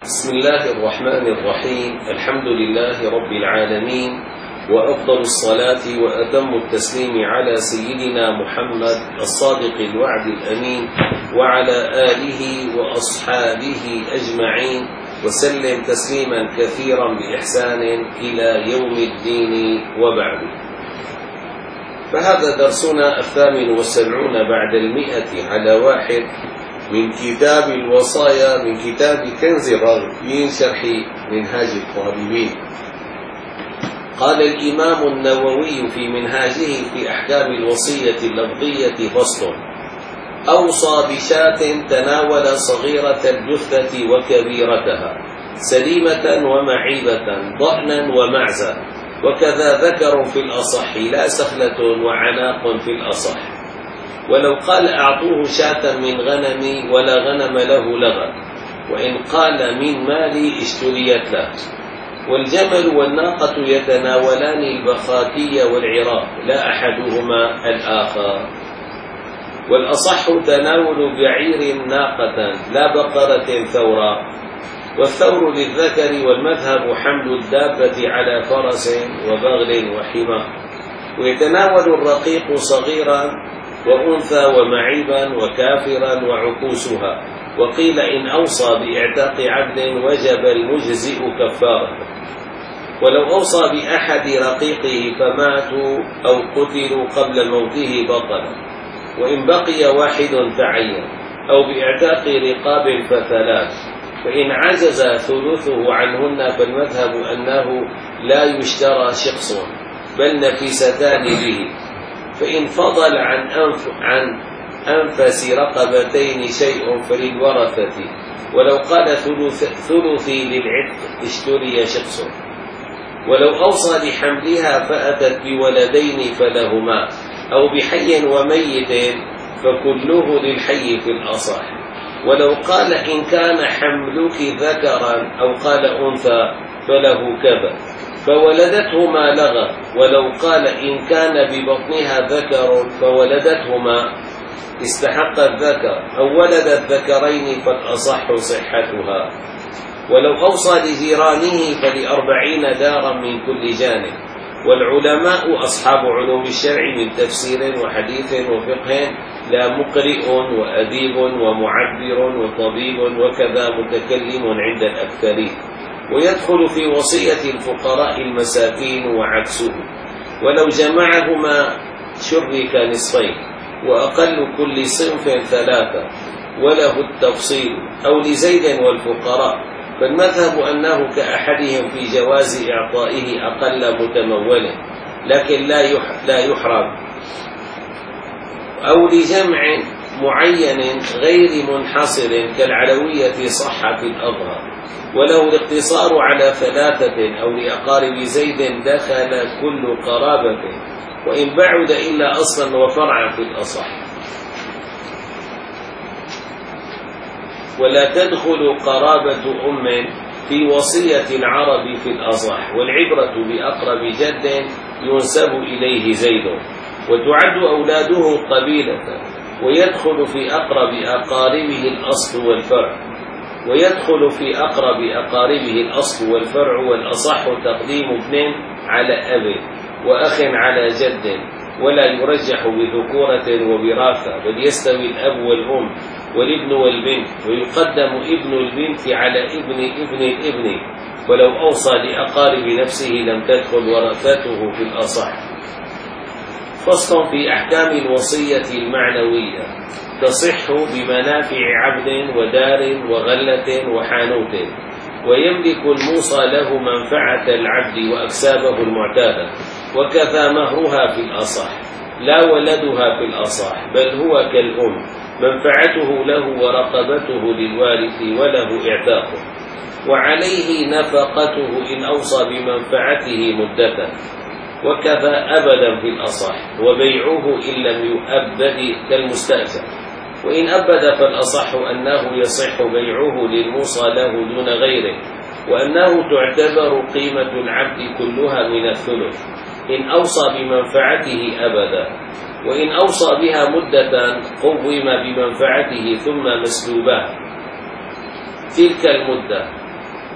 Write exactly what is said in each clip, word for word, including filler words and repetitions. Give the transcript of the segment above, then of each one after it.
بسم الله الرحمن الرحيم. الحمد لله رب العالمين، وأفضل الصلاة وأتم التسليم على سيدنا محمد الصادق الوعد الأمين وعلى آله وأصحابه أجمعين، وسلم تسليما كثيرا بإحسان إلى يوم الدين، وبعد. فهذا درسنا الثامن والسبعون بعد المئة على واحد من كتاب الوصايا من كتاب كنز الراغبين شرح منهاج الطالبين. قال الإمام النووي في منهاجه في أحكام الوصية اللفظية: فصل: أوصى بشاة تناول صغيرة الجثة وكبيرتها، سليمة ومعيبة، ضأنا ومعزة، وكذا ذكر في الأصح، لا سخلة وعناق في الأصح. ولو قال أعطوه شاة من غنمي ولا غنم له لغى، وإن قال من مالي اشتريت له. والجمل والناقة يتناولان البخاتي والعراق، لا أحدهما الآخر. والأصح تناول بعير ناقة لا بقرة ثورا. والثور للذكر، والمذهب حمل الدابة على فرس وبغل وحمار. ويتناول الرقيق صغيرا وأنثى ومعيبا وكافرا وعكوسها. وقيل إن أوصى بإعتاق عبد وجب المجزئ كفارة. ولو أوصى بأحد رقيقه فماتوا أو قتلوا قبل موته بطل، وإن بقي واحد تعين، أو بإعتاق رقاب فثلاث. فإن عجز ثلثه عنهن فالمذهب أنه لا يشترى شخص، بل نفيستان به. فإن فضل عن أنف عن أنفس رقبتين شيء فللورثة. ولو قال ثلث ثلثي للعتق اشتري شخص. ولو أوصى لحملها فأتت بولدين فلهما، أو بحي وميت فكله للحي في الأصح. ولو قال إن كان حملك ذكرا أو قال أنثى فله كذا، فولدته ما لغى. ولو قال إن كان ببطنها ذكر فولدتهما استحق الذكر، أو ولدت ذكرين فالأصح صحتها. ولو أوصى لجيرانه فلأربعين دارا من كل جانب. والعلماء أصحاب علوم الشرع من تفسير وحديث وفقه، لا مقرئ وأديب ومعبر وطبيب، وكذا متكلم عند الأكثرين. ويدخل في وصية الفقراء المساكين وعكسه. ولو جمعهما شرك نصفين، وأقل كل صنف ثلاثة، وله التفصيل. أو لزيد والفقراء، فالمذهب أنه كأحدهم في جواز إعطائه أقل متمول، لكن لا يحرم. أو لجمع معين غير منحصر كالعلوية صح في الأظهر. ولو الاقتصار على ثلاثة، أو لأقارب زيد دخل كل قرابة، وإن بعد إلا أصلا وفرعا في الأصح. ولا تدخل قرابة أم في وصية العرب في الأصح. والعبرة بأقرب جد ينسب إليه زيد، وتعد أولاده قبيلة. ويدخل في أقرب أقاربه الأصل والفرع. ويدخل في أقرب أقاربه الأصل والفرع. والأصح تقديم ابن على أب، وأخ على جد، ولا يرجح بذكورة ووراثة، بل يستوي الأب والأم والابن والبنت. ويقدم ابن البنت على ابن ابن الابن. ولو أوصى لأقارب نفسه لم تدخل ورثته في الأصح. فصل في أحكام الوصية المعنوية: تصح بمنافع عبد ودار وغلة وحانوت. ويملك الموصى له منفعة العبد وأكسابه المعتادة، وكذا مهرها في الأصح، لا ولدها في الأصح، بل هو كالأم، منفعته له ورقبته للوارث وله إعتاقه. وعليه نفقته إن أوصى بمنفعته مدة، وكذا أبدا في الأصح. وبيعه إن لم يؤبد كالمستأجر. وإن أبد فالأصح أنه يصح بيعه للموصى له دون غيره، وأنه تعتبر قيمة العبد كلها من الثلث إن أوصى بمنفعته أبدا. وإن أوصى بها مدة قوم بمنفعته ثم مسلوبها. تلك المدة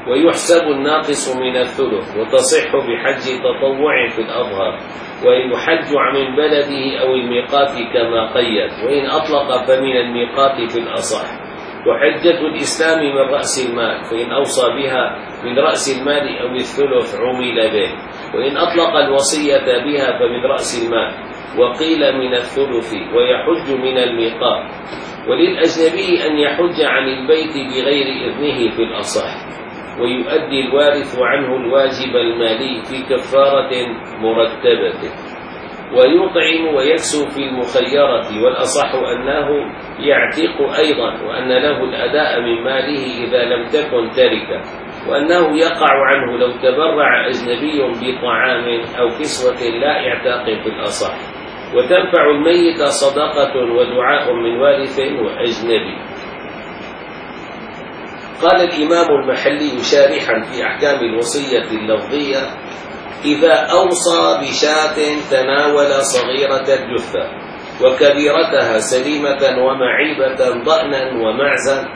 ويحسب الناقص من الثلث، وتصح بحج تطوع في الأظهر، ويحج من بلده أو الميقات كما قيد، وإن أطلق فمن الميقات في الأصح. وحجة الإسلام من رأس المال، فإن أوصى بها من رأس المال أو الثلث عمل به، وإن أطلق الوصية بها فمن رأس المال، وقيل من الثلث، ويحج من الميقات. وللأجنبي أن يحج عن البيت بغير إذنه في الأصح، ويؤدي الوارث عنه الواجب المالي في كفارة مرتبة، ويطعم ويكسو في المخيرة، والأصح أنه يعتق أيضا، وأن له الأداء من ماله إذا لم تكن تركة، وأنه يقع عنه لو تبرع أجنبي بطعام أو كسوة لا إعتاق في الأصح. وتنفع الميت صدقة ودعاء من وارث وأجنبي. قال الإمام المحلي شارحا في أحكام الوصية اللفظية: إذا أوصى بشاة تناول صغيرة الجثة وكبيرتها سليمة ومعيبة ضأنا ومعزا،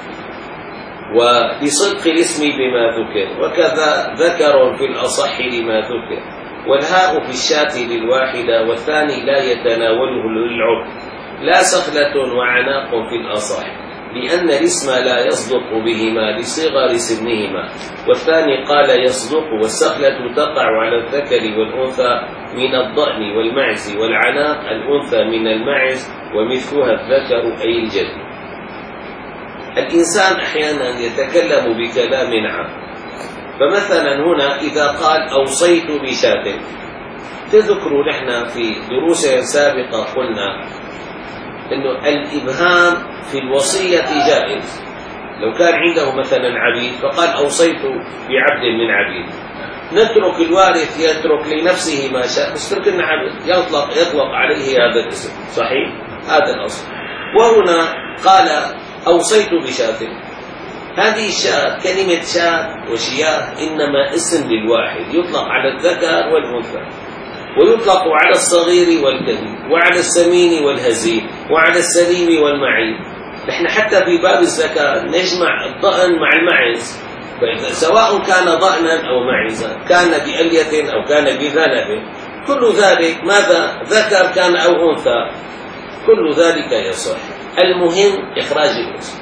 وبصدق الاسم بما ذكر، وكذا ذكر في الأصح لما ذكر، والهاء في الشاة للواحدة، والثاني لا يتناوله للعرف، لا سخلة وعناق في الأصح، لأن الاسم لا يصدق بهما لصغر سنهما، والثاني قال يصدق، والسخلة تقع على الذكر والأنثى من الضأن والمعز، والعناق الأنثى من المعز، ومثلها الذكر أي الجد. الإنسان أحيانا يتكلم بكلام عام، فمثلا هنا إذا قال أوصيت بشاة، تذكروا نحن في دروس سابقة قلنا إنه الإبهام في الوصية جائز. لو كان عنده مثلا عبيد فقال أوصيت بعبد من عبيد، نترك الوارث يترك لنفسه ما شاء، بس ترك العبد يطلق يطلق عليه هذا الاسم، صحيح؟ هذا الأصل. وهنا قال أوصيت بشاة، هذه الشاة كلمة شاة وشياه إنما اسم للواحد، يطلق على الذكر والأنثى، ويطلق على الصغير والكبير، وعلى السمين والهزيل، وعلى السليم والمعيب. نحن حتى في باب الزكاة نجمع الضأن مع المعز، سواء كان ضأنا أو معزا، كان بألية أو كان بذنب، كل ذلك ماذا ذكر كان أو أنثى، كل ذلك يصح. المهم إخراج الاسم.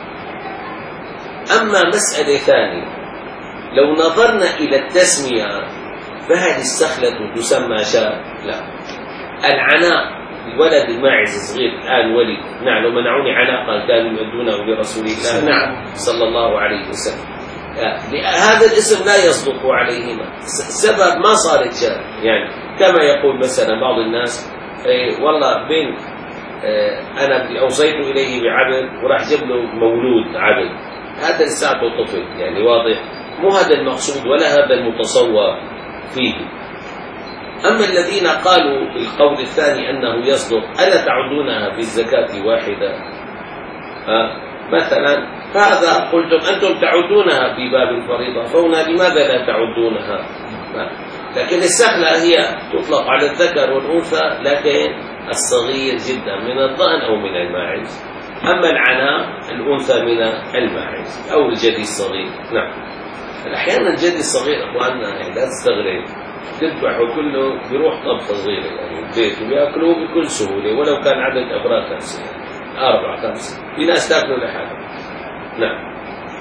أما مسألة ثانية، لو نظرنا إلى التسمية فهذه السخلة تسمى شاة؟ لا. العناق الولد الماعز الصغير الآن ولد، نعم لو منعوني عناقا كانوا يؤدونه لرسول الله، نعم صلى الله عليه وسلم، هذا الاسم لا يصدق عليهما، السبب ما صارت شاة. يعني كما يقول مثلا بعض الناس ايه والله بين اه أنا أوصيت إليه بعبد وراح جاب له مولود عبد، هذا لساته طفل، يعني واضح مو هذا المقصود ولا هذا المتصور فيه. أما الذين قالوا بالقول الثاني أنه يصدق، ألا تعدونها في الزكاة واحدة؟ أه؟ مثلا فهذا قلتم أنتم تعدونها في باب الفريضة، فهنا لماذا لا تعدونها؟ أه؟ لكن السهلة هي تطلق على الذكر والأنثى، لكن الصغير جدا من الضأن أو من الماعز. أما العناق الأنثى من الماعز أو الجدي الصغير. نعم أحيانا الجدي الصغير أخواننا يعني لا تستغرب، تذبحه كله بيروح طبخة صغيرة يعني البيت وبيأكلوه بكل سهولة، ولو كان عدد أفراد خمسة أربعة خمسة، في ناس تأكلوا لحالهم. نعم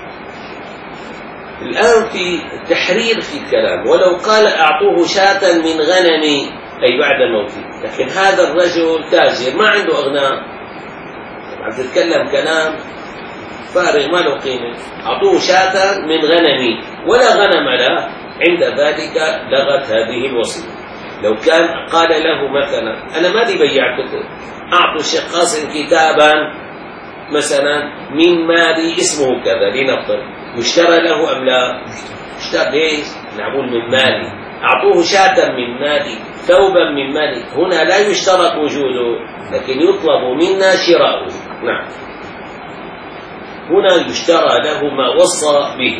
الآن في تحرير في الكلام، ولو قال أعطوه شاة من غنمي أي بعد موته، لكن هذا الرجل تاجر ما عنده أغنام، عم تتكلم كلام فارغ ما له قيمة. أعطوه شاة من غنمي ولا غنم له، عند ذلك لغت هذه الوصية. لو كان قال له مثلا أنا مالي بيع كتب، أعطوا الشيخ قاسم كتابا مثلا من مالي اسمه كذا لنفرض، يشترى له أم لا؟ اشترى. ليش؟ نقول من مالي. أعطوه شاة من مالي، ثوبا من مالي، هنا لا يشترط وجوده لكن يطلب منا شراؤه. نعم هنا يشترى له ما وصى به.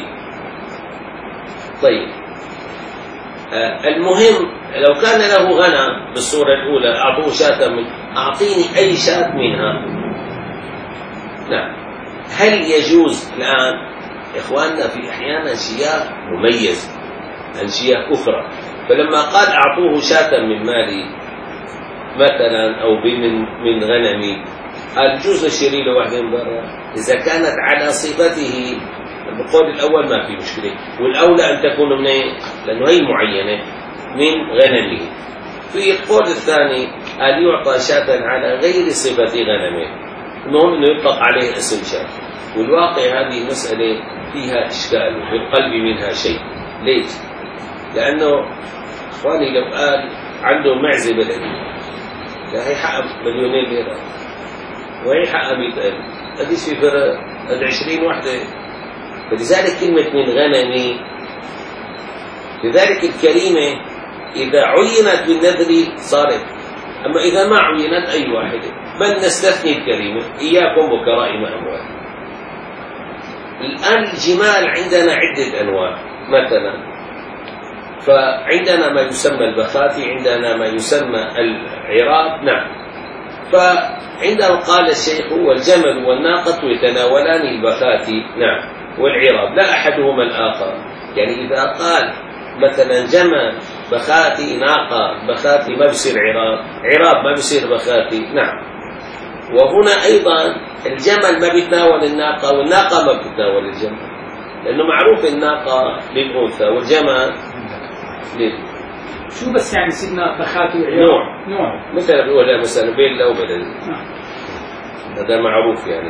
طيب آه المهم لو كان له غنم بالصورة الأولى أعطوه شاة من، أعطيني أي شاة منها. نعم هل يجوز الآن إخواننا في أحيانا شياه مميز عن شياه أخرى. فلما قال أعطوه شاة من مالي مثلا أو من من غنمي، قال جوز اشتري له واحدة من برا إذا كانت على صفته. بالقول الأول ما في مشكلة، والأولى أن تكون من إيه؟ لأنه هي معينة من غنمه. في القول الثاني قال يعطى شاة على غير صفة غنمه، المهم أنه يطلق عليه اسم شاة. والواقع هذه المسألة فيها إشكال وفي القلب منها شيء. ليش؟ لأنه إخواني لو قال عنده معزة بلدية لا هي حقها مليونين ليرة وهي حقها مئة ألف، قديش في فرق؟ قد عشرين وحدة. فلذلك كلمة من غنمي، لذلك الكريمة إذا عينت بالنذر صارت، أما إذا ما عينت أي واحدة، بل نستثني الكريمة إياكم وكرائم أموال. الآن الجمال عندنا عدة أنواع مثلا، فعندنا ما يسمى البخاتي، عندنا ما يسمى العراب. نعم. فعندما قال الشيخ والجمل والناقة يتناولان البخاتي نعم والعراب لا أحدهما الآخر. يعني إذا قال مثلا جمل بخاتي ناقة بخاتي ما بصير عراب، عراب ما بصير بخاتي. نعم. وهنا أيضا الجمل ما بيتناول الناقة والناقة ما بتتناول الجمل، لأنه معروف الناقة للأنثى والجمل لل... شو بس يعني سيدنا بخاتي وعراب نوع نوع مثلا بيقول مثلا بين لو بدل هذا معروف. يعني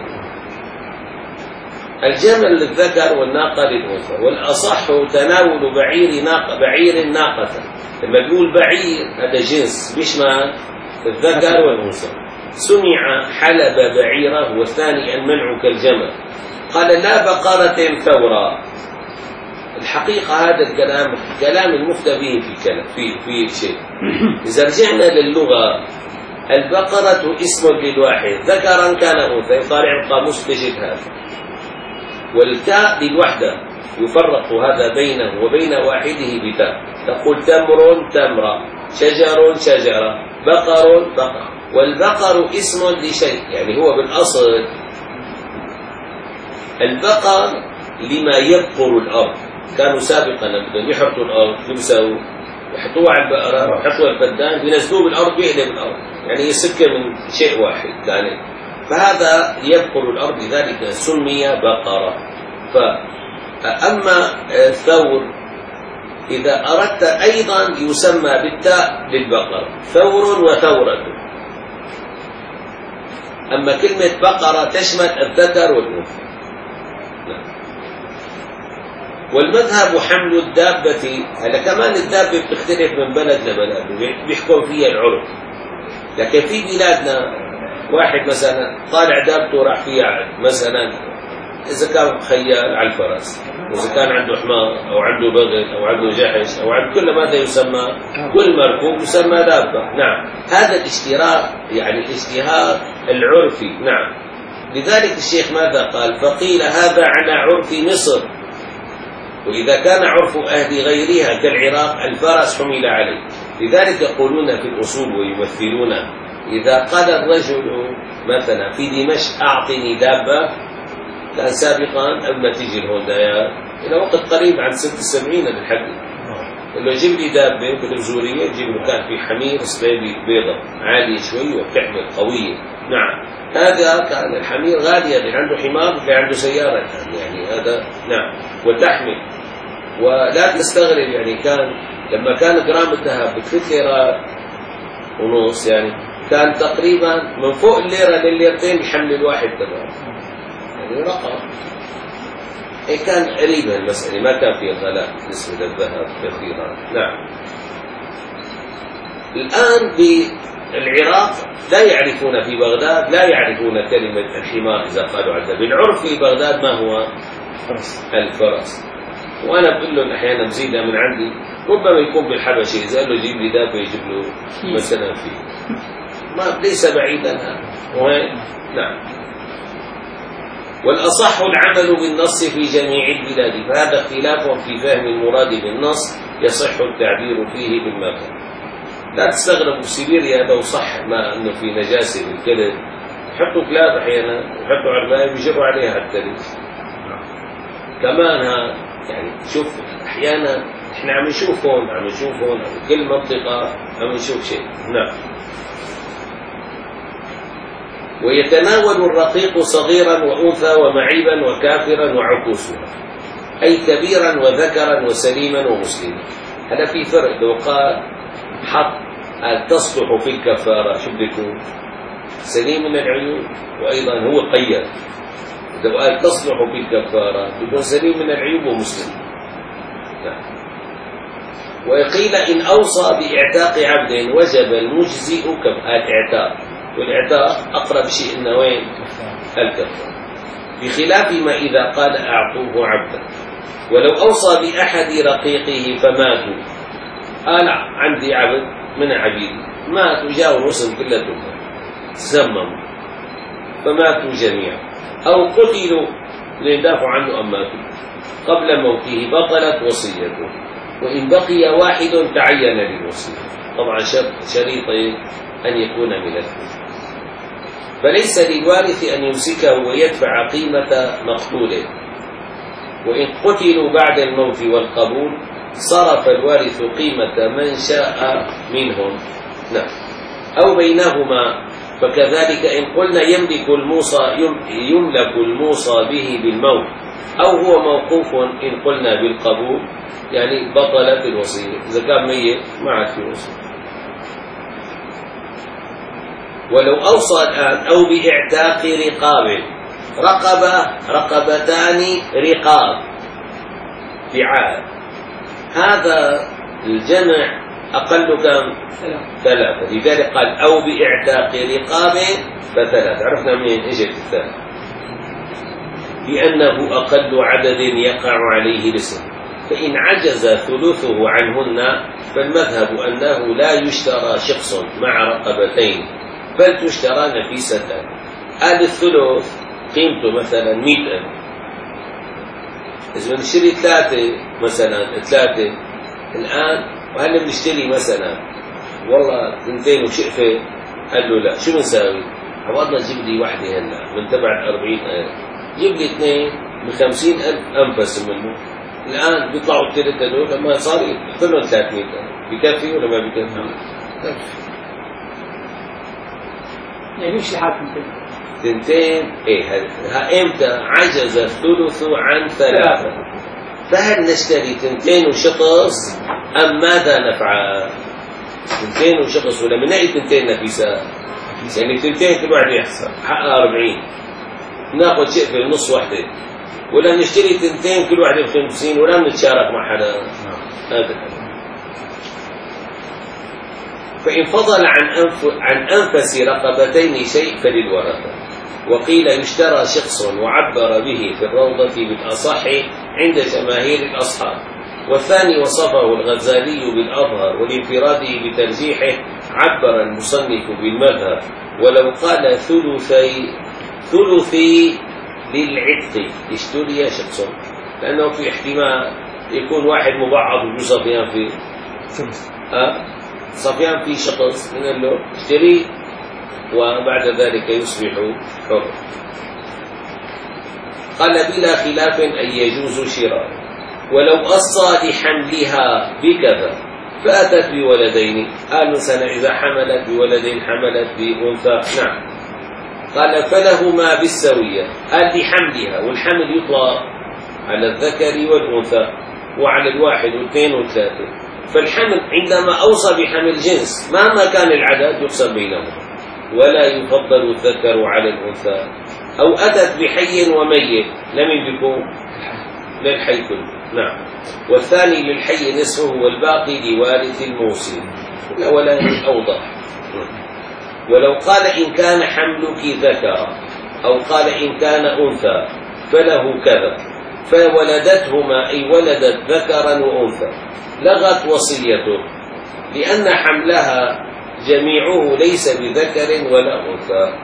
الجمل للذكر والناقة للأنثى، والأصح تناول بعير ناقة بعير ناقة. لما بيقول بعير هذا جنس بيشمل الذكر والأنثى. سمع حلب بعيره والثاني المنع كالجمل. قال لا بقرة ثورة. الحقيقة هذا الكلام كلام المفتى به في كلام في في شيء. إذا رجعنا للغة البقرة اسم للواحد ذكرا كان أنثى، طالع القاموس تجد هذا. والتاء للوحدة يفرق هذا بينه وبين واحده بتاء، تقول تمر تمرة، شجر شجرة، بقر بقر. والبقر اسم لشيء، يعني هو بالأصل البقر لما يبقر الأرض. كانوا سابقا لما يحرثوا الأرض شو بيسووا؟ يحطوها على البقرة يحطوها الفدان بينزلوه بالأرض بيقلب الأرض، يعني هي سكة من شيء واحد يعني. فهذا يبقر الأرض لذلك سمي بقرة. فأما الثور إذا أردت أيضا يسمى بالتاء للبقرة ثور وثورة. أما كلمة بقرة تشمل الذكر والأنثى. والمذهب حمل الدابة. هلا كمان الدابة بتختلف من بلد لبلد بيحكم فيها العرف، لكن في بلادنا واحد مثلا طالع دابته راح فيها مثلا إذا كان خيال على الفرس، وإذا كان عنده حمار أو عنده بغل أو عنده جحش أو عنده كل ماذا يسمى، كل مركوب يسمى دابة. نعم. هذا الاشتراك يعني الاشتهار العرفي. نعم. لذلك الشيخ ماذا قال؟ فقيل هذا على عرف مصر، وإذا كان عرف أهل غيرها كالعراق الفرس حمل عليه. لذلك يقولون في الأصول ويمثلون إذا قال الرجل مثلا في دمشق أعطني دابة، كان سابقا قبل ما تيجي الهوندايات إلى وقت قريب عن ستة وسبعين بالحد، لو جيب لي دابة بالبزورية جيب له كان في حمير صبيبي بيضة عالية شوي وبتحمل قوية. نعم. هذا كان الحمير غالية، اللي عنده حمار اللي عنده سيارة كان يعني هذا. نعم. وتحمل. ولا تستغرب يعني كان لما كان جرام الذهب بثلاث ليرات ونص يعني كان تقريبا من فوق الليرة لليرتين يحمل الواحد تبعه، يعني رقم. إيه كان قريبا المسألة، ما كان في غلاء بالنسبة للذهب كثيرا. نعم. الآن بالعراق لا يعرفون في بغداد لا يعرفون كلمة الحمار إذا قالوا عندها. بالعرف في بغداد ما هو؟ الفرس. وأنا بقول لهم أحيانا بزيدها من عندي، ربما يكون بالحبشة إذا قال له جيب لي دابة يجيب له مثلا فيه، ما ليس بعيدا هذا. وين؟ نعم. والأصح العمل بالنص في جميع البلاد، فهذا اختلاف في فهم المراد بالنص يصح التعبير فيه بالمكان. لا تستغربوا سيبيريا لو صح ما أنه في نجاسة بالكلب، يحطوا كلاب أحيانا يحطوا عرباية ويجروا عليها التلج. كمان ها يعني شوف أحيانا إحنا عم نشوف هون عم نشوف هون كل منطقة عم نشوف شيء. نعم. ويتناول الرقيق صغيرا وأنثى ومعيبا وكافرا وعكوسا، أي كبيرا وذكرا وسليما ومسلما. هذا في فرق. لو قال حط تصلح في الكفارة شو بده يكون؟ سليم من العيوب، وأيضا هو قيد. لو قال تصلح في الكفارة بيكون سليم من العيوب ومسلم. نعم. وقيل إن أوصى بإعتاق عبد وجب المجزئ كالإعتاق، والإعتاق أقرب شيء إنه وين؟ الكفارة، بخلاف ما إذا قال أعطوه عبدا. ولو أوصى بأحد رقيقه فماتوا، أنا عندي عبد من عبيدي ماتوا، جاءوا الرسل كلهم سمموا فماتوا جميعا، أو قتلوا ليدافعوا عنه أم ماتوا قبل موته، بطلت وصيته. وإن بقي واحد تعين للوصية، طبعا شريط أن يكون من الكفر. فليس للوارث أن يمسكه ويدفع قيمة مقتوله، وإن قتلوا بعد الموت والقبول صرف الوارث قيمة من شاء منهم. نعم. أو بينهما، فكذلك إن قلنا يملك الموصى يملك الموصى به بالموت، أو هو موقوف إن قلنا بالقبول، يعني بطلت الوصية. إذا كان ميت ما عاد في وصية. ولو أوصى الآن أو بإعتاق رقاب، رقبة رقبتان رقاب فعال، هذا الجمع أقل كم؟ ثلاثة. لذلك قال أو بإعتاق رقاب فثلاثة. عرفنا منين إجت الثالث؟ لأنه أقل عدد يقع عليه الاسم. فإن عجز ثلثه عنهن فالمذهب أنه لا يشترى شخص مع رقبتين، بل تشترى نفيسة. هذا الثلث قيمته مثلا مئة ألف، إذا بنشتري ثلاثة مثلا ثلاثة الآن، وهلا بنشتري مثلا والله اثنتين وشقفة، قال له لا، شو بنساوي؟ عوضنا جيب لي واحدة هلا من تبع الأربعين ألف، جيب لي اثنين بخمسين ألف أنفس منه. الآن بيطلعوا الثلاثة دول لما صار كلهم ثلاثمئة ألف، بكفي ولا ما بكفي؟ يعني يمشي حاكم كده تنتين. ايه ها امتى عجز الثلث عن ثلاثة؟ فهل نشتري تنتين وشخص ام ماذا نفعل؟ تنتين وشخص ولا من اي تنتين نفيسة؟ يعني تنتين كل واحد يحصل حقها أربعين، ناخذ شيء في النص وحدة، ولا نشتري تنتين كل واحدة بخمسين، ولا نتشارك مع حدا. هذا فإن فضل عن أنف عن أنفس رقبتين شيء فللورثة. وقيل يشترى شخص وعبر به في الروضة بالأصح عند جماهير الأصحاب، والثاني وصفه الغزالي بالأظهر، ولانفراده بترجيحه عبر المصنف بالمذهب. ولو قال ثلثي ثلثي للعتق اشتري شخص، لأنه في احتمال يكون واحد مبعض وجو صفيان في أه؟ صفيان في شخص من له اشتري، وبعد ذلك يصبح حر. قال بلا خلاف أن يجوز شراء. ولو أصى لحملها بكذا فأتت بولدين، قال مثلا إذا حملت بولدين حملت بأنثى، نعم، قال فلهما بالسوية. قال لحملها، والحمل يطلق على الذكر والأنثى وعلى الواحد واثنين وثلاثة. فالحمل عندما أوصى بحمل جنس مهما كان العدد يقسم بينهم، ولا يفضل الذكر على الأنثى. أو أتت بحي وميت، لم يكن للحي كله، نعم، والثاني للحي نصفه والباقي لوارث الموصي. الأولاني أوضح. ولو قال إن كان حملك ذكر، أو قال إن كان أنثى فله كذا، فولدتهما أي ولدت ذكرا وأنثى، لغت وصيته، لأن حملها جميعه ليس بذكر ولا أنثى.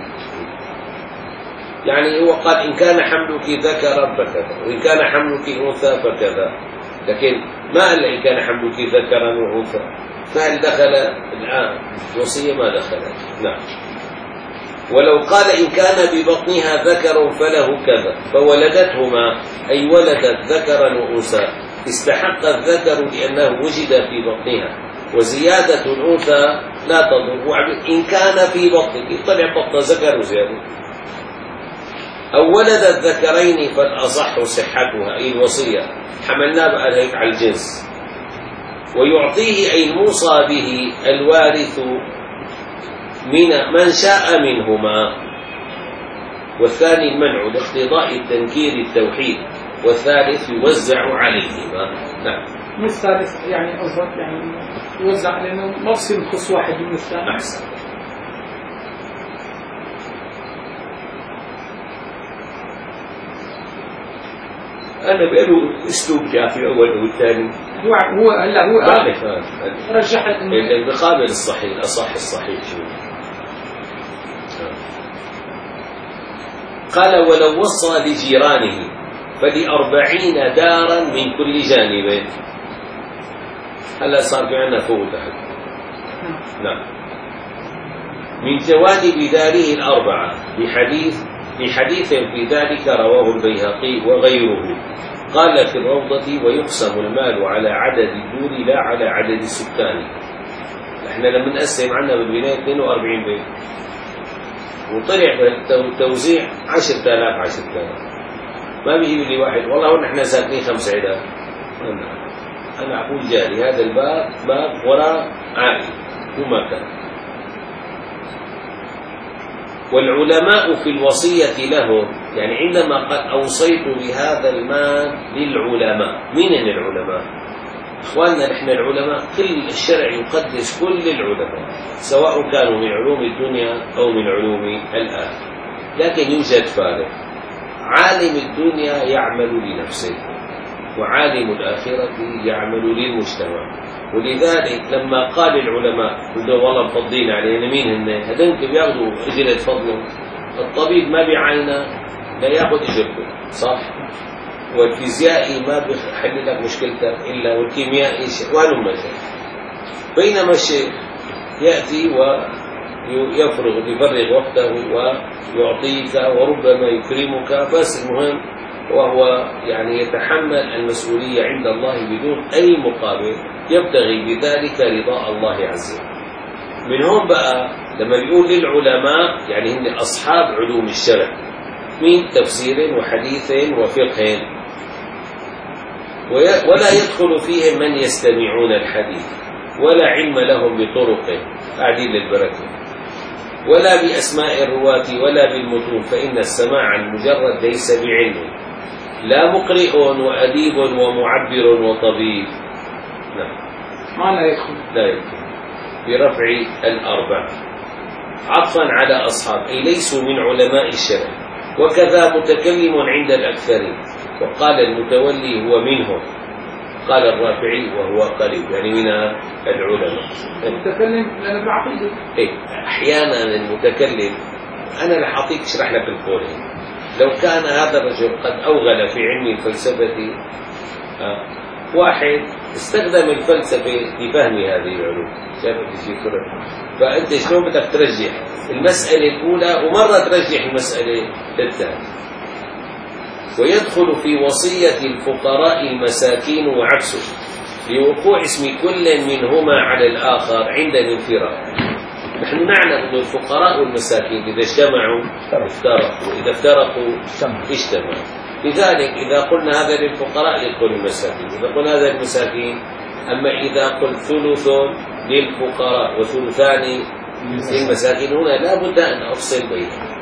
يعني هو قال إن كان حملك ذكرا فكذا، وإن كان حملك أنثى فكذا، لكن ما قال إن كان حملك ذكرا وأنثى. فهل دخل الآن وصية؟ ما دخل. نعم. ولو قال إن كان ببطنها ذكر فله كذا فولدتهما أي ولدت ذكرا وأنثى استحق الذكر لأنه وجد في بطنها، وزيادة الأنثى لا تضر إن كان في بطنك طلع بطن ذكر وزيادة. أو ولدت ذكرين فالأصح صحتها أي الوصية، حملناه بقى هيك على الجنس. ويعطيه أي الموصى به الوارث من من شاء منهما، والثاني المنع لاقتضاء التنكير التوحيد، والثالث يوزع عليهما. نعم. من الثالث يعني قصدك يعني يوزع لأنه ما بصير يخص واحد من الثاني. أحسن. أنا بقوله أسلوب كافي أول والثاني. هو هو هلا هو بعرف رجح إنه بقابل الصحيح الأصح الصحيح شو. قال ولو وصى لجيرانه فلأربعين دارا من كل جانب. هلا صار في عندنا فوق وتحت. نعم. من جوانب داره الأربعة بحديث بحديث في ذلك رواه البيهقي وغيره. قال في الروضة ويقسم المال على عدد الدور لا على عدد السكان. احنا لما نقسم عنا بالبناية اثنين وأربعين بيت وطلع بالتوزيع عشرة آلاف عشرة آلاف، ما بيجيب لي واحد والله ونحن ساكنين خمس عداد. أنا أقول جاري هذا الباب باب وراء عائل وما كان. والعلماء في الوصية لهم يعني عندما قد أوصيت بهذا المال للعلماء. مين العلماء؟ إخواننا نحن العلماء كل الشرع يقدس كل العلماء سواء كانوا من علوم الدنيا أو من علوم الآخرة، لكن يوجد فارق. عالم الدنيا يعمل لنفسه وعالم الآخرة يعمل للمجتمع. ولذلك لما قال العلماء بدو والله مفضين علينا مين هن هذنك بياخذوا اجره فضلهم. الطبيب ما بيعاينه لا ياخذ اجرته صح، والفيزيائي ما بيحل لك مشكلتك الا، والكيميائي وهلم جرا. بينما الشيخ ياتي ويفرغ يفرغ وقته ويعطيك وربما يكرمك، بس المهم وهو يعني يتحمل المسؤولية عند الله بدون أي مقابل، يبتغي بذلك رضاء الله عز وجل. من هون بقى لما يقول للعلماء يعني هم أصحاب علوم الشرع من تفسير وحديث وفقه، ولا يدخل فيهم من يستمعون الحديث ولا علم لهم بطرقه قاعدين للبركة ولا بأسماء الرواة ولا بالمتون، فإن السماع المجرد ليس بعلم، لا مقرئ وأديب ومعبر وطبيب. نعم. ما لا يدخل لا يدخل برفع الأربع عطفا على أصحاب أي ليسوا من علماء الشرع. وكذا متكلم عند الأكثرين، وقال المتولي هو منهم، قال الرافعي وهو قريب يعني من العلماء. المتكلم لأنه بالعقيدة إيه أحيانا المتكلم أنا رح أعطيك اشرح لك القول. لو كان هذا الرجل قد أوغل في علم الفلسفة آه. واحد استخدم الفلسفة لفهم هذه العلوم، شايف شيء فرق. فأنت شلون بدك ترجح المسألة الأولى ومرة ترجح المسألة الثانية. ويدخل في وصية الفقراء المساكين وعكسه لوقوع اسم كل منهما على الآخر عند الانفراد. نحن نعلم أن الفقراء والمساكين إذا اجتمعوا افترقوا، وإذا افترقوا اجتمعوا. لذلك إذا قلنا هذا للفقراء يدخل المساكين، إذا قلنا هذا للمساكين. أما إذا قلت ثلث للفقراء وثلثان للمساكين هنا لا بد أن أفصل بينهم.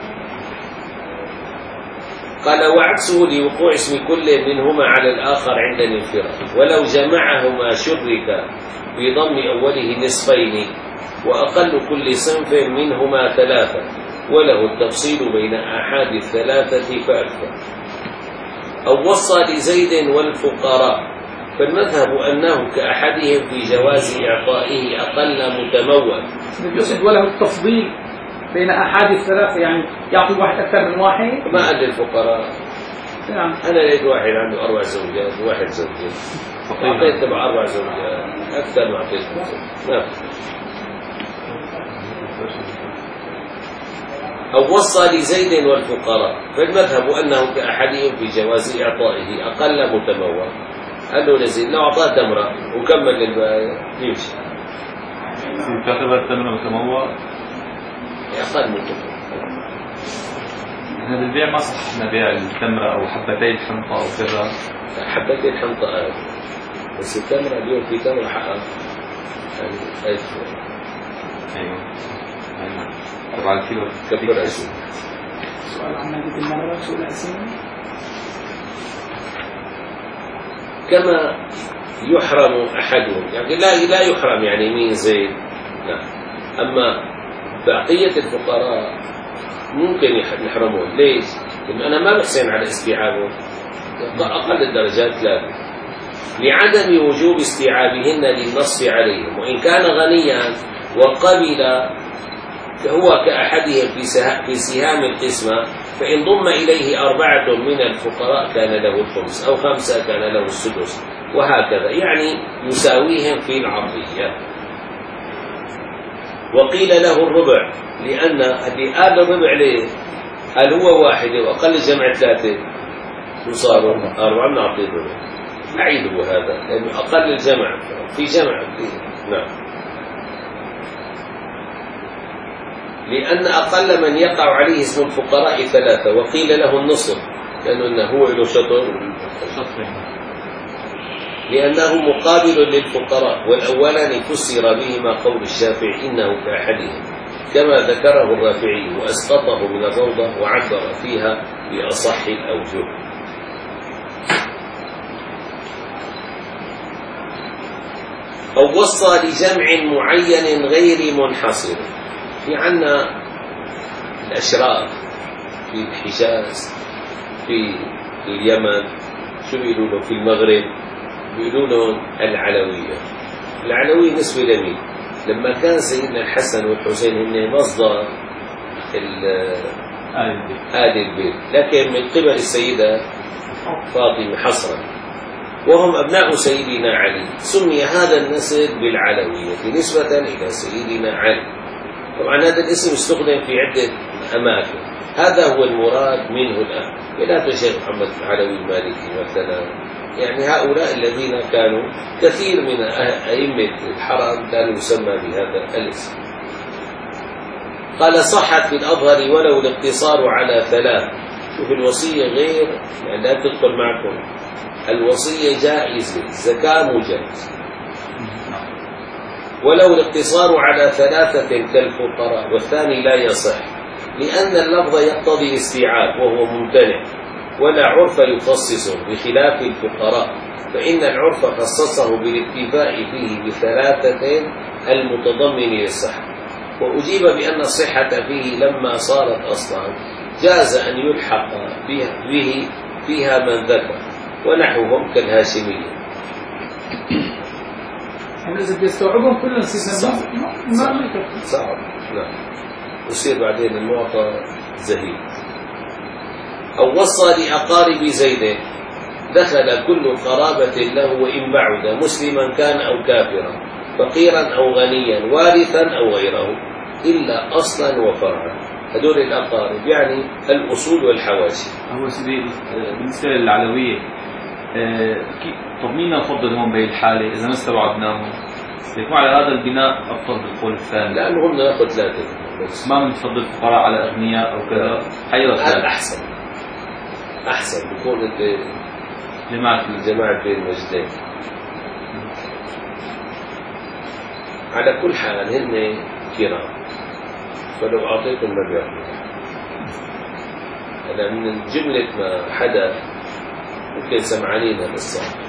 قال وعكسه لوقوع اسم كل منهما على الآخر عند الانفراد، ولو جمعهما شرك في ضم أوله نصفين وأقل كل صنف منهما ثلاثة، وله التفصيل بين آحاد الثلاثة فأكثر. أو وصى لزيد والفقراء، فالمذهب أنه كأحدهم في جواز إعطائه أقل متمول. وله التفضيل بين آحاد الثلاثة يعني يعطي واحد أكثر من واحد. ما قال للفقراء نعم. أنا لقيت واحد عنده أربع زوجات وواحد زوجين أعطيت تبع أربع زوجات أكثر ما أعطيت. نعم. أو وصى لزيد والفقراء، فالمذهب أنه كأحدهم في جواز إعطائه أقل متمول. قال له لزيد لو أعطاه تمرة وكمل للباقي يمشي. تعتبر التمرة متمول؟ أقل متمول. هذا البيع ما صح إحنا بيع التمرة أو حبتين حنطة أو كذا. حبتين حنطة آه. بس التمرة اليوم في تمرة حقها يعني ألف. أيوه. أيوه. طبعا الكيلو كبر أسود. سؤال عن مادة المرة سؤال أسئلة. كما يحرم أحدهم، يعني لا لا يحرم يعني مين زيد، لا. أما بقية الفقراء ممكن يحرمون. ليش؟ لأن أنا ما بحسن على استيعابهم، أقل الدرجات لا، لعدم وجوب استيعابهن للنص عليهم، وإن كان غنيا وقبل هو كأحدهم في سهام القسمة، فإن ضم إليه أربعة من الفقراء كان له الخمس، أو خمسة كان له السدس، وهكذا، يعني يساويهم في العرضية. وقيل له الربع، لأن هذا الربع ليه؟ هل هو واحد وأقل جمع ثلاثة وصاروا أربعة، نعطيه الربع. أعيده هذا لأنه أقل الجمع في جمع فيه. نعم. لأن أقل من يقع عليه اسم الفقراء ثلاثة، وقيل له النصف لأنه هو له شطر، لأنه مقابل للفقراء، والأولان فسر بهما قول الشافعي إنه كأحدهم، كما ذكره الرافعي وأسقطه من الروضة وعبر فيها بأصح الأوجه. أو وصى لجمع معين غير منحصر. في عنا الأشراف في الحجاز، في اليمن، شو بيقولوا في المغرب؟ بيقولوا العلوية. العلوية نسبة لمين؟ لما كان سيدنا الحسن والحسين هن مصدر آل البيت، لكن من قبل السيدة فاطمة حصرا، وهم أبناء سيدنا علي، سمي هذا النسب بالعلوية نسبة إلى سيدنا علي. طبعا هذا الاسم استخدم في عدة أماكن، هذا هو المراد منه الآن. لا الشيخ محمد العلوي المالكي مثلا، يعني هؤلاء الذين كانوا كثير من أئمة الحرم كانوا يسمى بهذا الاسم. قال صحت في الأظهر ولو الاقتصار على ثلاث. شوف الوصية غير، يعني لا تدخل معكم، الوصية جائزة، الزكاة مجاز، ولو الاقتصار على ثلاثة كالفقراء، والثاني لا يصح لأن اللفظ يقتضي الاستيعاب وهو ممتنع، ولا عرف يخصصه، بخلاف الفقراء فإن العرف خصصه بالاكتفاء فيه بثلاثة المتضمن للصحة. وأجيب بأن الصحة فيه لما صارت أصلا جاز أن يلحق به فيها من ذكر، ونحوهم كالهاشمية. إذا بيستوعبهم كلهم سيسمى ما ما صعب. نعم. يصير بعدين المعطى زهيد. أو وصى لأقارب زيد، دخل كل قرابة له وإن بعد، مسلما كان أو كافرا، فقيرا أو غنيا، وارثا أو غيره، إلا أصلا وفرعا. هذول الأقارب يعني الأصول والحواشي. هو سيدي بالنسبة للعلوية، طب مين نفضل هون بهي الحالة إذا ما استوعبناهم؟ يكون على هذا البناء أفضل بالقول الثاني، لأنه هم ناخذ ثلاثة، ما بنفضل فقراء على أغنياء أو كذا. حيرة هذا أحسن أحسن بكون أنت جماعة جماعة بين المجدين. على كل حال هن كرام، فلو أعطيتم ما بيأخذوا. هلا من جملة ما حدث ممكن سمعانين هالقصة،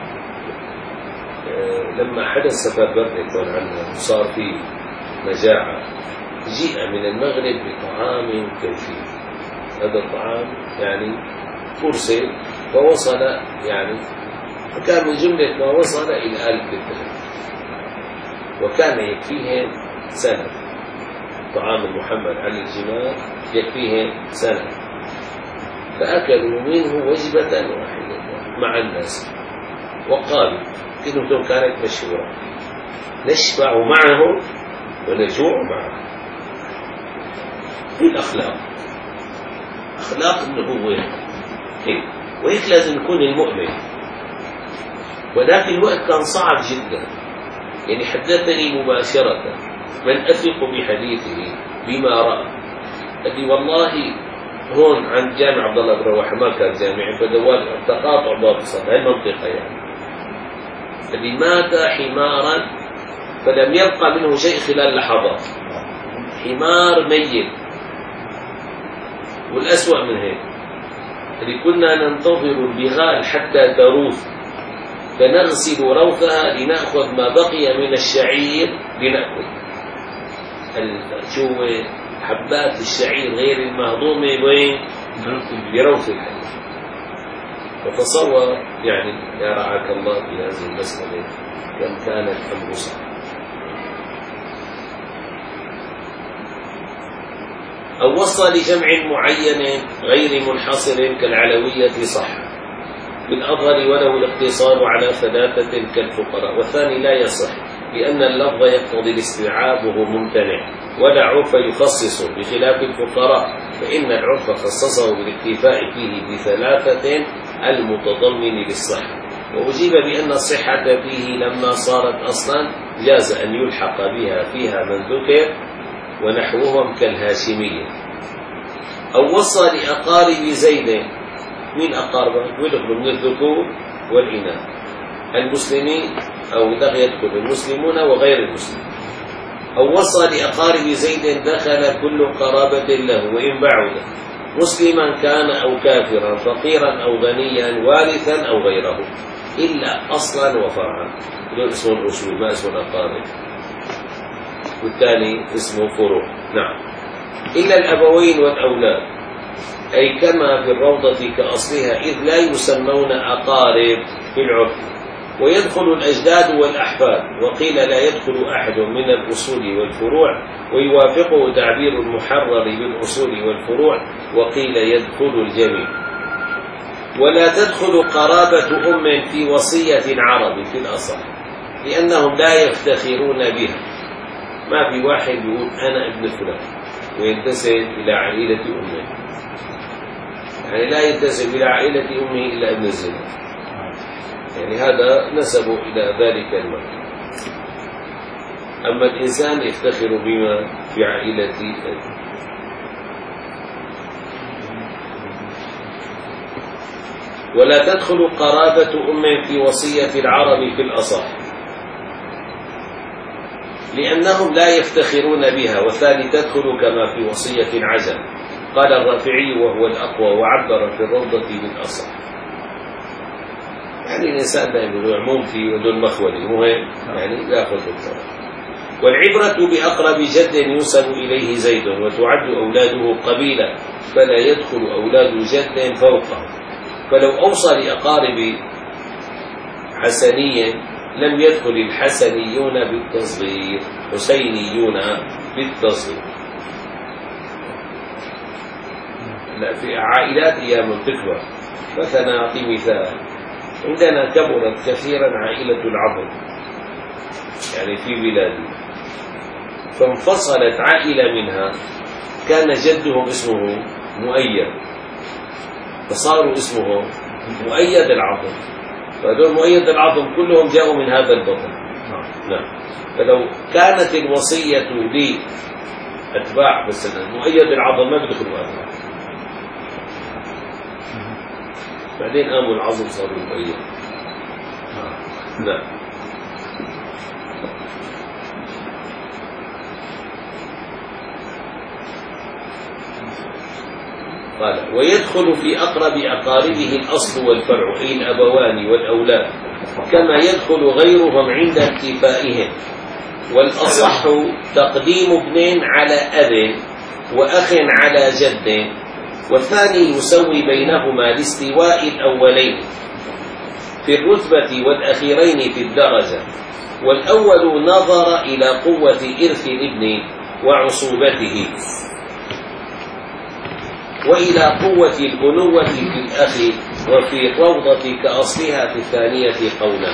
لما حدث سفر برد يكون عنا وصار في مجاعة، جيء من المغرب بطعام كثير. هذا الطعام يعني أرسل ووصل، يعني فكان من جملة ما وصل إلى ألف درهم، وكان يكفيهم سنة. طعام المحمد على الجمال يكفيهم سنة، فأكلوا منه وجبة واحدة مع الناس، وقالوا كلمتهم كانت مشهورة: نشبع معه ونجوع معه. هي الأخلاق، أخلاق النبوة هيك. وهيك لازم يكون المؤمن. وذاك الوقت كان صعب جدا، يعني حدثني مباشرة من أثق بحديثه بما رأى، قال لي والله هون عند جامع عبد الله بن رواحة، ما كان جامع بدوال، تقاطع باب الصلاة، هاي المنطقة يعني. قال لي مات حمارا فلم يبقى منه شيء خلال لحظات، حمار ميت. والأسوأ من هيك اللي كنا ننتظر البغال حتى تروث فنغسل روثها لنأخذ ما بقي من الشعير لنأكل. شو حبات الشعير غير المهضومة وين؟ بروث الحديد. فتصور يعني يا رعاك الله في هذه المسألة كم كانت الأمر صعب. أو وصل لجمع معين غير منحصر كالعلوية صح بالأظهر وله الاقتصار على ثلاثة كالفقراء، والثاني لا يصح لأن اللفظ يقتضي الاستيعاب وهو ممتنع، ولا عرف يخصص بخلاف الفقراء فإن العرف خصصه بالاكتفاء فيه بثلاثة المتضمن للصحة. وأجيب بأن الصحة فيه لما صارت أصلا جاز أن يلحق بها فيها من ذكر ونحوهم كالهاشمية. أو وصى لأقارب زيد، من أقاربه؟ يدخل من الذكور والإناث المسلمين، أو يدخل المسلمون وغير المسلمين. أو وصى لأقارب زيد دخل كل قرابة له وإن بعد، مسلما كان أو كافرا، فقيرا أو غنيا، وارثا أو غيره، إلا أصلا وفرعا. هذول اسمه الأصول، ما اسمه الأقارب، والثاني اسمه فروع. نعم. إلا الأبوين والأولاد، أي كما في الروضة كأصلها، إذ لا يسمون أقارب في العرف، ويدخل الأجداد والأحفاد. وقيل لا يدخل أحد من الأصول والفروع، ويوافقه تعبير المحرر بالأصول والفروع، وقيل يدخل الجميع. ولا تدخل قرابة أم في وصية عربي في الأصل، لأنهم لا يفتخرون بها. ما في واحد يقول أنا ابن فلان وينتسب إلى عائلة أمه، يعني لا ينتسب إلى عائلة أمه إلا ابن الزنا، يعني هذا نسبه إلى ذلك المكان. أما الإنسان يفتخر بما في عائلته. ولا تدخل قرابة أم في وصية العرب في الأصح، لأنهم لا يفتخرون بها. والثاني تدخل كما في وصية العزم، قال الرافعي وهو الأقوى، وعبر في الروضة بالأصح. يعني الإنسان دائما عموم في ودون مخولي مهم، يعني يأخذ الطرف. والعبرة بأقرب جد ينسب إليه زيد، وتعد أولاده قبيلة، فلا يدخل أولاد جد فوقه. فلو أوصى لأقارب حسني لم يدخل الحسنيون بالتصغير، حسينيون بالتصغير. لا، في عائلات أيام تكبر. مثلا أعطي مثال، عندنا كبرت كثيرا عائلة العظم يعني في بلادي، فانفصلت عائلة منها كان جدهم اسمه مؤيد، فصاروا اسمهم مؤيد العظم، فهذول مؤيد العظم كلهم جاءوا من هذا البطن. نعم. فلو كانت الوصية لي أتباع مثلا مؤيد العظم ما بدخلوا أتباع، بعدين قاموا العظم صاروا مؤيد. نعم. قال ويدخل في أقرب أقاربه الأصل والفرع، أي الأبوان والأولاد، كما يدخل غيرهم عند اكتفائهم. والأصح تقديم ابن على أب وأخ على جد، والثاني يسوي بينهما لاستواء الأولين في الرتبة والأخيرين في الدرجة. والأول نظر إلى قوة إرث الابن وعصوبته، وإلى قوة البنوة في الأخ، وفي الروضة كأصلها في الثانية قولا.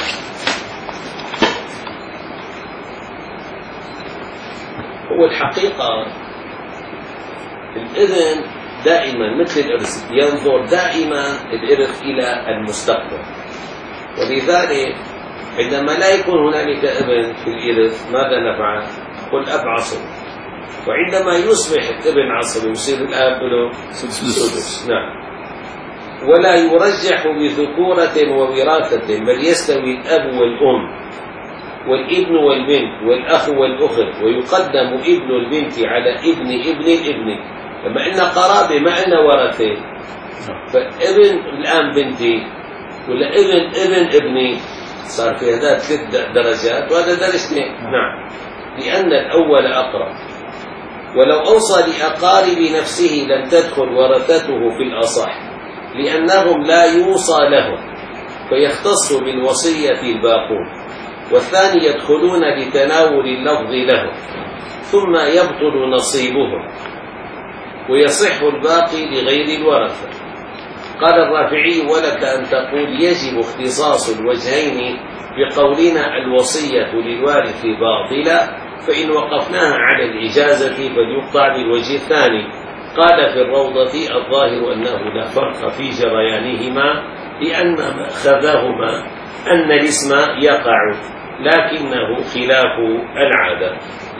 هو الحقيقة الإذن دائما مثل الإرث ينظر دائما الإرث إلى المستقبل، ولذلك عندما لا يكون هنالك ابن في الإرث ماذا نفعل؟ قل أب عصب، وعندما يصبح الابن عصب يصير الآب له سدس. نعم. ولا يرجح بذكورة ووراثة، بل يستوي الأب والأم والابن والبنت والأخ والأخت، ويقدم ابن البنت على ابن ابن الابن. لما إن قرابة ما إن ورثة، فابن الآن بنتي ولا ابن ابن ابني صار في هذا ثلاث درجات وهذا درجتين. نعم. لأن الأول أقرب. ولو أوصى لأقارب نفسه لم تدخل ورثته في الأصح، لأنهم لا يوصى لهم فيختص بالوصية الباقون، والثاني يدخلون لتناول اللفظ لهم ثم يبطل نصيبهم ويصح الباقي لغير الورثة. قال الرافعي: ولك أن تقول يجب اختصاص الوجهين بقولنا الوصية للوارث باطلة، فإن وقفناها على الإجازة فليقطع بالوجه الثاني. قال في الروضة: الظاهر أنه لا فرق في جريانهما، لأن مأخذهما أن الاسم يقع لكنه خلاف العادة.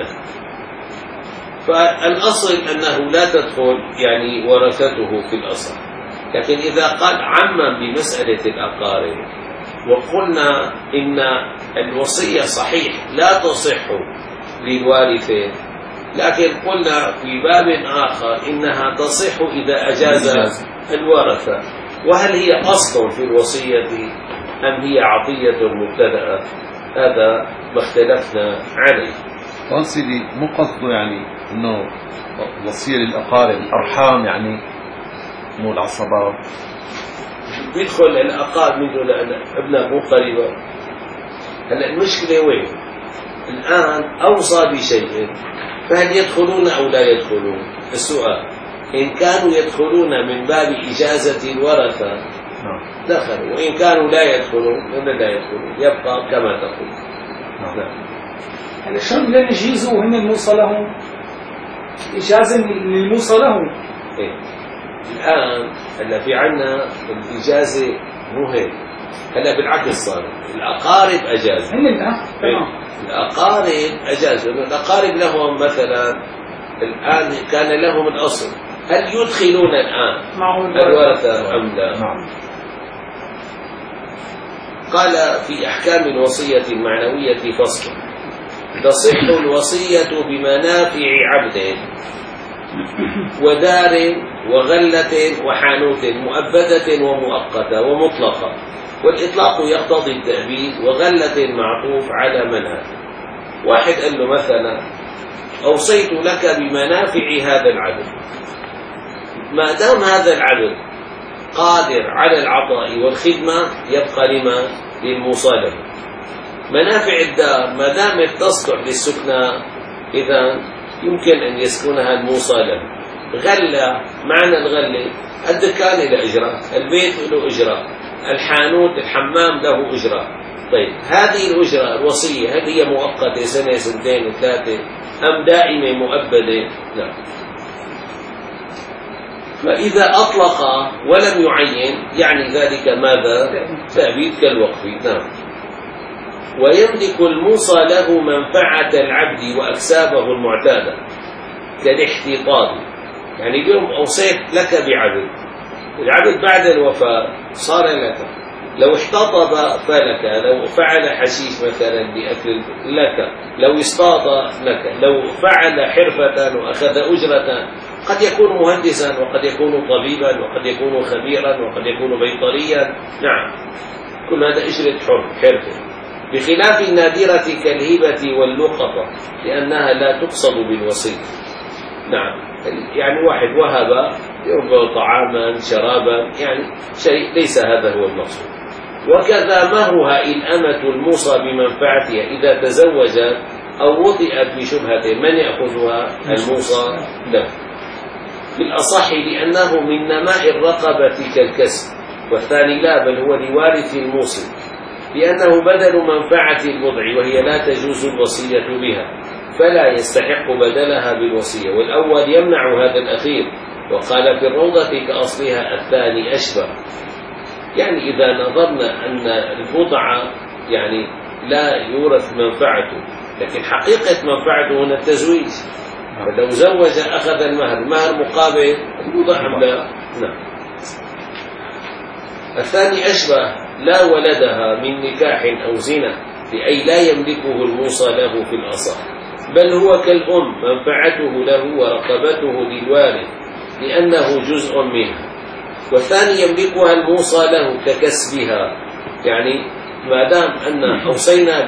فالأصل أنه لا تدخل يعني ورثته في الأصل، لكن إذا قال عمم بمسألة الأقارب وقلنا إن الوصية صحيح لا تصح للوارثين، لكن قلنا في باب آخر إنها تصح إذا أجاز الورثة، وهل هي أصل في الوصية أم هي عطية مبتدأة؟ هذا ما اختلفنا عليه. طبعا سيدي مو قصده يعني إنه وصية للأقارب أرحام، يعني مو العصبات بيدخل الأقارب من دون ابنه مو قريبة. هلا المشكلة وين؟ الآن أوصى بشيء، فهل يدخلون أو لا يدخلون؟ السؤال إن كانوا يدخلون من باب إجازة الورثة دخلوا، وإن كانوا لا يدخلون ولا لا يدخلون يبقى كما تقول. نعم. يعني شلون بدنا نجيزوا وهن الموصى لهم؟ إجازة للموصى لهم. إيه. الآن هلا في عنا الإجازة مو هيك، هلا بالعكس صار الأقارب أجازة. هن الآن تمام. الأقارب أجازة، الأقارب لهم مثلا الآن كان لهم الأصل، هل يدخلون الآن الورثة أم لا؟ نعم. قال في أحكام الوصية المعنوية فصل: تصح الوصية بمنافع عبد ودار وغلة وحانوت مؤبدة ومؤقتة ومطلقة، والإطلاق يقتضي التأبيد، وغلة معطوف على منها. واحد قال له مثلا: أوصيت لك بمنافع هذا العبد، ما دام هذا العبد قادر على العطاء والخدمة يبقى لما للموصى له. منافع الدار ما دامت تصلح للسكنى إذا يمكن أن يسكنها الموصى له. غلة، معنى الغلة الدكان له إجراء، البيت له إجراء، الحانوت الحمام له إجراء. طيب هذه الأجرة الوصية هل هي مؤقتة سنة سنتين ثلاثة أم دائمة مؤبدة؟ لا. فإذا أطلق ولم يعين يعني ذلك ماذا؟ تأبيد كالوقف. نعم. ويملك الموصى له منفعة العبد وأكسابه المعتادة كالاحتيطاب، يعني اليوم أوصيت لك بعبد، العبد بعد الوفاة صار لك، لو احتطب فلك، لو فعل حشيش مثلا لأكل لك، لو اصطاد لك، لو فعل حرفة وأخذ أجرة، قد يكون مهندسا وقد يكون طبيبا وقد يكون خبيرا وقد يكون بيطريا. نعم، كل هذا أجرة حرفة، بخلاف النادرة كالهبة واللقطة لأنها لا تقصد بالوصية. نعم، يعني واحد وهب يربى طعاما شرابا، يعني شيء ليس هذا هو المقصود. وكذا مهرها الأمة الموصى بمنفعتها إذا تزوجت أو وطئت بشبهة من يأخذها؟ الموصى له بالأصح، لأنه من نماء الرقبة كالكسب، والثاني لا، بل هو لوارث الموصي، لأنه بدل منفعة البضع وهي لا تجوز الوصية بها، فلا يستحق بدلها بالوصية. والأول يمنع هذا الأخير، وقال في الروضة كأصلها الثاني أشبه. يعني إذا نظرنا أن البضع يعني لا يورث منفعته، لكن حقيقة منفعته هنا التزويج، فلو زوج أخذ المهر، المهر مقابل البضع أم لا؟ نعم. الثاني أشبه لا ولدها من نكاح أو زنا، لأي لا يملكه الموصى له في الأصح، بل هو كالأم منفعته له ورقبته للوارث لأنه جزء منها. والثاني يملكها الموصى له ككسبها، يعني ما دام أن أوصينا ب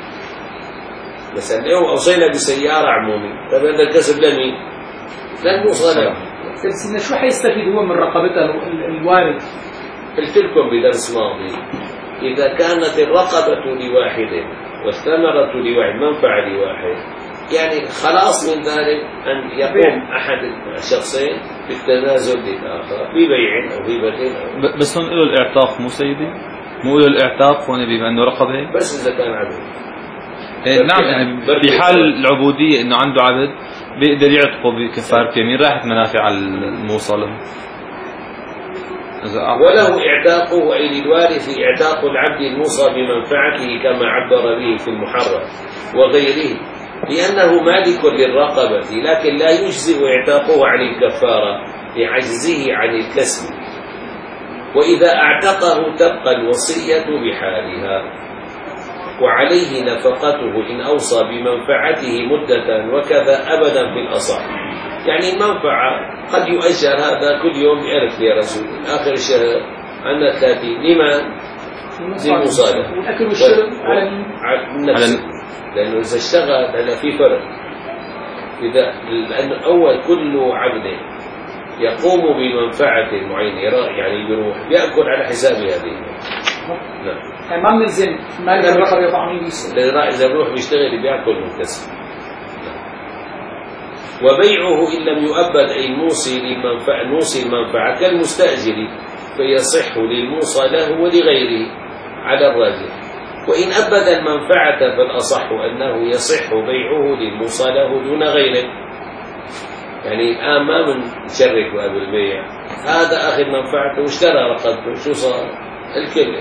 مثلا اليوم أوصينا بسيارة عمومي، طيب هذا الكسب لمين؟ للموصى له. بس شو حيستفيد هو من رقبته الوارث؟ قلت لكم بدرس ماضي إذا كانت الرقبة لواحد والثمرة لواحد، منفعة لواحد، يعني خلاص من ذلك أن يقوم أحد الشخصين بالتنازل للآخر ببيع أو هبة أو بس هم له الإعتاق مو سيدي؟ مو له الإعتاق هون بما أنه رقبة؟ بس إذا كان عبد. إيه نعم، يعني بحال العبودية إنه عنده عبد بيقدر يعتقه بكفارة يمين، راحت منافع الموصى له. وله إعتاقه أي للوارث إعتاق العبد الموصى بمنفعته كما عبر به في المحرر وغيره، لأنه مالك للرقبة، لكن لا يجزئ إعتاقه عن الكفارة لعجزه عن الكسب. وإذا اعتقه تبقى الوصية بحالها، وعليه نفقته إن أوصى بمنفعته مدة، وكذا أبدا في الأصح. يعني المنفعة قد يؤجر هذا كل يوم بألف يا رسول، آخر الشهر عندنا ثلاثين، لمن؟ للمصالح والأكل والشرب على النفس، لأنه إذا اشتغل هذا في فرق. إذا لأن أول كل عبد يقوم بمنفعة معينة، يعني بيروح بيأكل على حساب هذه. نعم. يعني ما بنلزم مالك الرقبة يطعمين يسوي. إذا بيروح بيشتغل بيأكل مكتسب. وبيعه إن لم يؤبد أي الموصي للمنفعة الموصي المنفعة كالمستأجر، فيصح للموصى له ولغيره على الراجح. وإن أبد المنفعة فالأصح أنه يصح بيعه للموصى له دون غيره. يعني الآن ما بنشرك باب البيع، هذا أخذ منفعته واشترى رقبته، شو صار؟ الكل.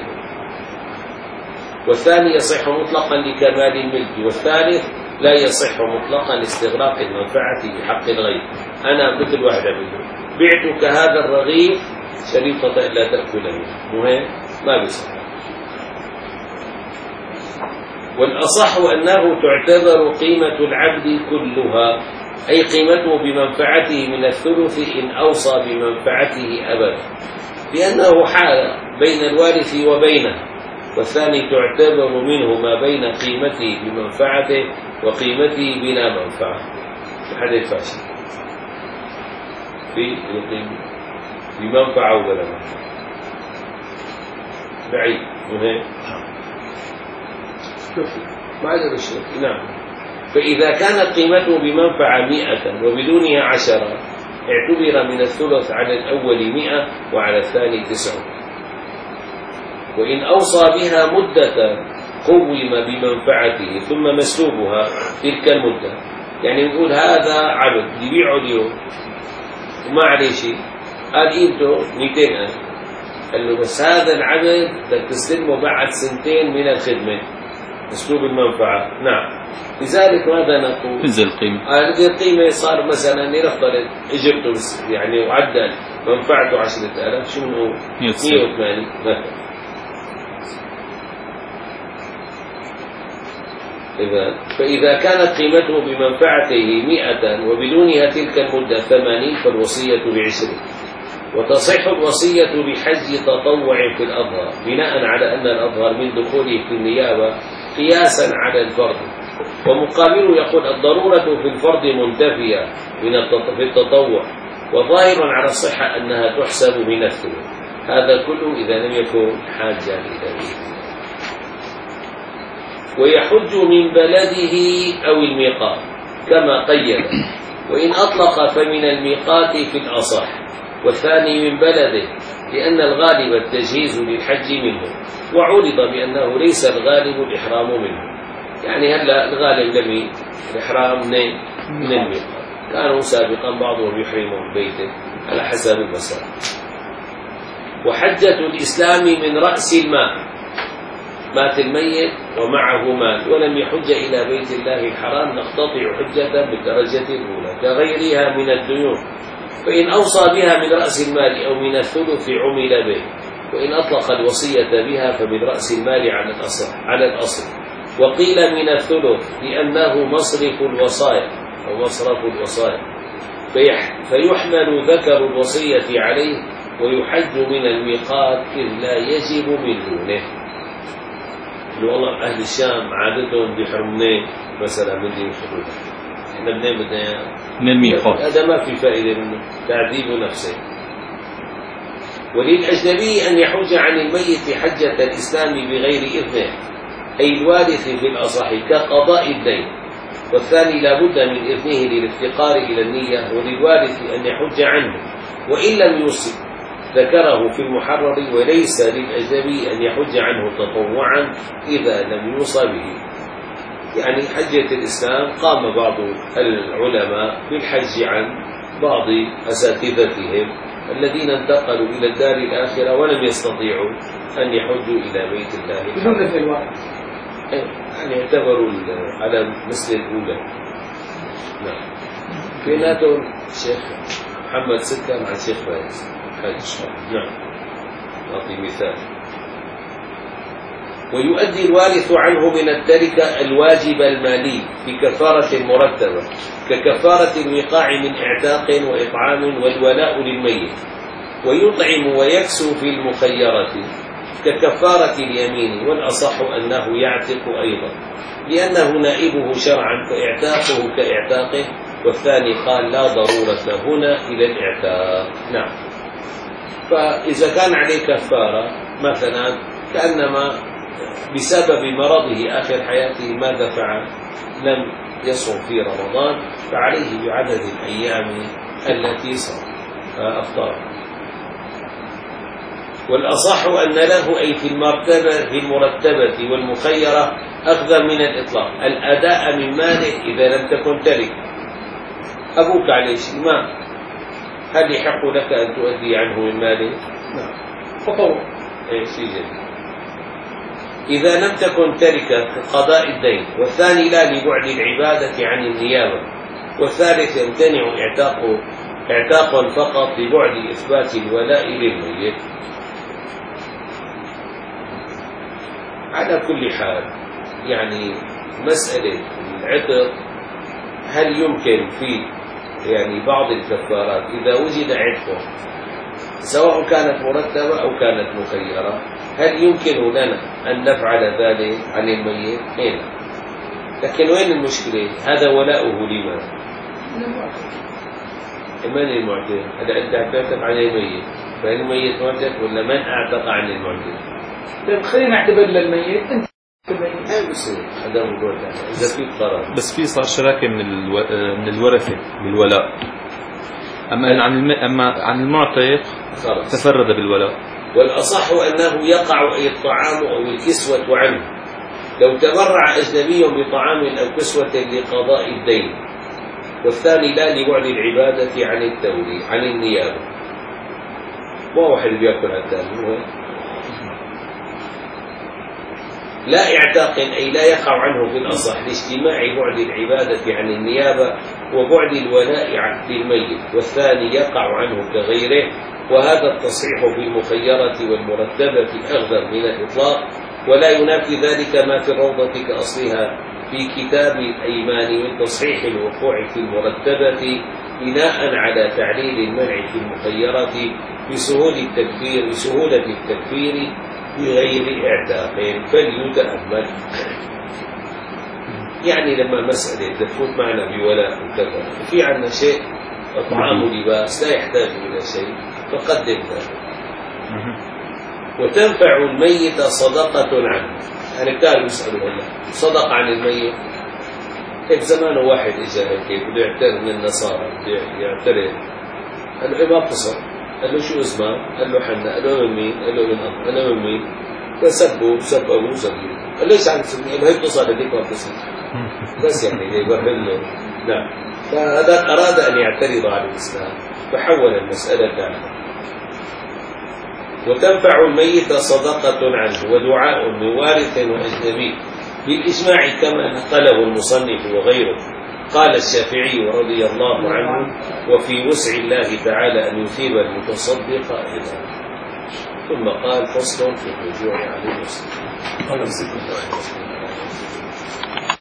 والثاني يصح مطلقا لكمال الملك، والثالث لا يصح مطلقا استغراق المنفعة بحق الغير. أنا مثل واحد منهم بعتك هذا الرغيف شريطة لا تأكل منه، مهم ما بيصح. والأصح أنه تعتبر قيمة العبد كلها، أي قيمته بمنفعته من الثلث إن أوصى بمنفعته أبدا، لأنه حال بين الوارث وبينه. والثاني تعتبر منه ما بين قيمته بمنفعته وقيمته بلا منفعة. الحديث فاشل في القيمة بمنفعة وبلا منفعة، بعيد مهم ما عدا بالشرك. نعم. فإذا كانت قيمته بمنفعة مئة وبدونها عشرة، اعتبر من الثلث على الأول مئة وعلى الثاني تسعة. وإن أوصى بها مدة قوم بمنفعته ثم مسلوبها تلك المدة. يعني نقول هذا عبد يبيعه اليوم وما عليه شيء، قال قيمته مئتين ألف، قال له بس هذا العبد بدك تستلمه بعد سنتين من الخدمة، مسلوب المنفعة. نعم. لذلك ماذا نقول؟ تنزل القيمة. هذه القيمة صار مثلا لنفترض اجرته يعني وعدل منفعته عشرة آلاف، شو نقول؟ مئة وثمانين مثلا. إذا فإذا كانت قيمته بمنفعته مئة وبدونها تلك المدة ثمانين، فالوصية بعشرين. وتصح الوصية بحج تطوع في الأظهر، بناء على أن الأظهر من دخوله في النيابة قياسا على الفرض. ومقابله يقول الضرورة في الفرض منتفية من في التطوع، وظاهر على الصحة أنها تحسب من الثلث. هذا كله إذا لم يكن حاجا إلى ذلك. ويحج من بلده أو الميقات كما قيد، وإن أطلق فمن الميقات في الأصح، والثاني من بلده، لأن الغالب التجهيز للحج منه، وعرض بأنه ليس الغالب الإحرام منه. يعني هلا الغالب لم الإحرام من من الميقات، كانوا سابقا بعضهم يحرموا ببيته على حسب المسار. وحجة الإسلام من رأس المال، مات الميت ومعه مال ولم يحج إلى بيت الله الحرام، نقتطع حجة بالدرجة الأولى كغيرها من الديون، فإن أوصى بها من رأس المال أو من الثلث عمل به، وإن أطلق الوصية بها فمن رأس المال على الأصل على الأصل. وقيل من الثلث لأنه مصرف الوصايا أو مصرف الوصايا، فيحمل ذكر الوصية عليه ويحج من الميقات إذ لا يجب من دونه. والله أهل الشام عادتهم بيحرمون مثلا من دين الخروج، احنا بدنا بدنا من الميقات، هذا ما في فائدة منه، تعذيب نفسه. وللأجنبي أن يحج عن الميت حجة الإسلام بغير إذنه، أي الوارث في الأصح كقضاء الدين، والثاني لا بد من إذنه للافتقار إلى النية، وللوارث أن يحج عنه وإن لم يوصي، ذكره في المحرر. وليس للأجنبي أن يحج عنه تطوعا إذا لم يوصى به. يعني حجة الإسلام قام بعض العلماء بالحج عن بعض أساتذتهم الذين انتقلوا إلى الدار الآخرة ولم يستطيعوا أن يحجوا إلى بيت الله الحرام، يعني اعتبروا على مثل الأولى. نعم. بيناتهم الشيخ محمد سكة مع الشيخ فايز حج. نعم. أعطي مثال. ويؤدي الوارث عنه من التركة الواجب المالي بكفارة مرتبة، ككفارة الوقاع من إعتاق وإطعام والولاء للميت، ويطعم ويكسو في المخيرة ككفارة اليمين، والأصح أنه يعتق أيضا لأنه نائبه شرعا، فإعتاقه كإعتاقه، والثاني قال لا ضرورة هنا إلى الإعتاق. نعم. فإذا كان عليه كفارة مثلا كأنما بسبب مرضه آخر حياته ما دفع لم يصوم في رمضان، فعليه بعدد الأيام التي صام أفطار. والأصح أن له أي في المرتبة في المرتبة والمخيرة أخذا من الإطلاق الأداء من ماله إذا لم تكن ترك. أبوك عليه شيء ما هل يحق لك أن تؤدي عنه من ماله؟ نعم. تطوع. إيه شيء جديد. إذا لم تكن تركة قضاء الدين، والثاني لا لبعد العبادة عن النيابة، والثالث يمتنع اعتاق اعتاق فقط لبعد إثبات الولاء للميت. على كل حال يعني مسألة العتق هل يمكن في يعني بعض الكفارات إذا وجد عتقه سواء كانت مرتبة أو كانت مخيرة، هل يمكن لنا أن نفعل ذلك عن الميت؟ هنا. لكن وين المشكلة؟ هذا ولاؤه لمن؟ من المعتق؟ هذا أنت اعتقت عن الميت، فالميت معتق ولا من اعتق عن المعتق؟ طيب خلينا نعتبر للميت أنت هذا موضوع ثاني. إذا في قرار بس في صار شراكة من الو... من الورثة بالولاء، أما عن الم... أما عن المعتق تفرد بالولاء. والأصح أنه يقع أي الطعام أو الكسوة عنه لو تبرع أجنبي بطعام أو كسوة لقضاء الدين، والثاني لا لبعد العبادة عن التولي عن النيابة. ما واحد بيأكل الثاني لا اعتاق أي لا يقع عنه في الأصح لاجتماع بعد العبادة عن النيابة وبعد الولاء عن الميت، والثاني يقع عنه كغيره. وهذا التصحيح في المخيرة والمرتبة أغلب من الإطلاق، ولا ينافي ذلك ما في الروضة كأصلها في كتاب الأيمان من تصحيح الوقوع في المرتبة بناء على تعليل المنع في المخيرة بسهولة التكفير بسهولة التكفير بغير اعتاق. فليتأمل يعني لما مسألة تفوت معنا بولاء وكذا في عنا شيء طعام ولباس لا يحتاج إلى شيء فقدم ذلك. وتنفع الميت صدقة عنه. يعني كانوا يسألوا الله صدق عن الميت. هيك زمان واحد إجا هيك بده يعترف من النصارى بده يعترف قال له ما بتصل قال له شو اسمه؟ قال له حنا. قال له من مين؟ قال له من أب. أنا من مين؟ فسبه سب أبوه سبيه. قال ليش عم تسبني؟ قال له هي بتصل هذيك ما بتصل. بس يعني يبرهن له. نعم. فهذا أراد أن يعترض على الإسلام فحول المسألة عنه. وتنفع الميت صدقة عنه ودعاء من وارث وأجنبي بالإجماع كما نقله المصنف وغيره. قال الشافعي رضي الله عنه: وفي وسع الله تعالى أن يثيب المتصدق أيضا. ثم قال: فصل في الرجوع على المسلم.